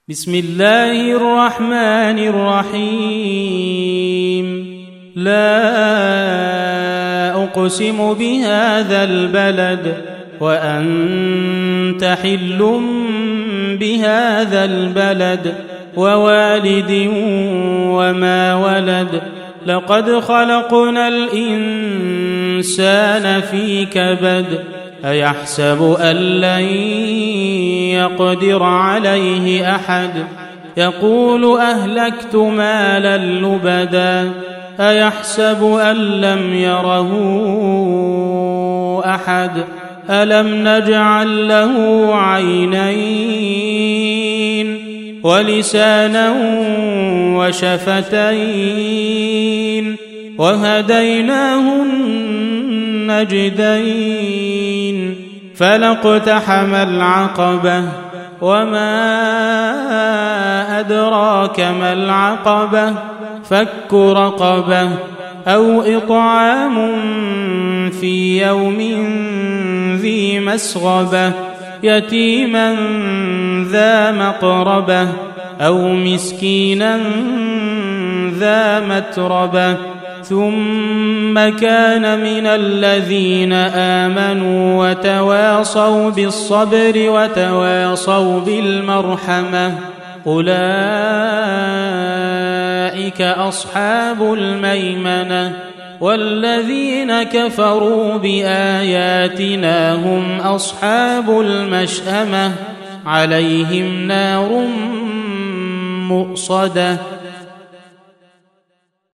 بسم الله الرحمن الرحيم. لا أقسم بهذا البلد وأنت حل بهذا البلد ووالد وما ولد. لقد خلقنا الإنسان في كبد. أيحسب أن لن يقدر عليه أحد. يقول أهلكت مالا لبدا. أيحسب أن لم يره أحد. ألم نجعل له عينين ولسانا وشفتين وهديناه النجدين. فلاقتحم العقبة وما أدراك ما العقبة. فك رقبة أو إطعام في يوم ذي مسغبة يتيما ذا مقربة أو مسكينا ذا متربة. ثم كان من الذين آمنوا وتواصوا بالصبر وتواصوا بالمرحمة. أولئك أصحاب الميمنة. والذين كفروا بآياتنا هم أصحاب المشأمة. عليهم نار مؤصدة.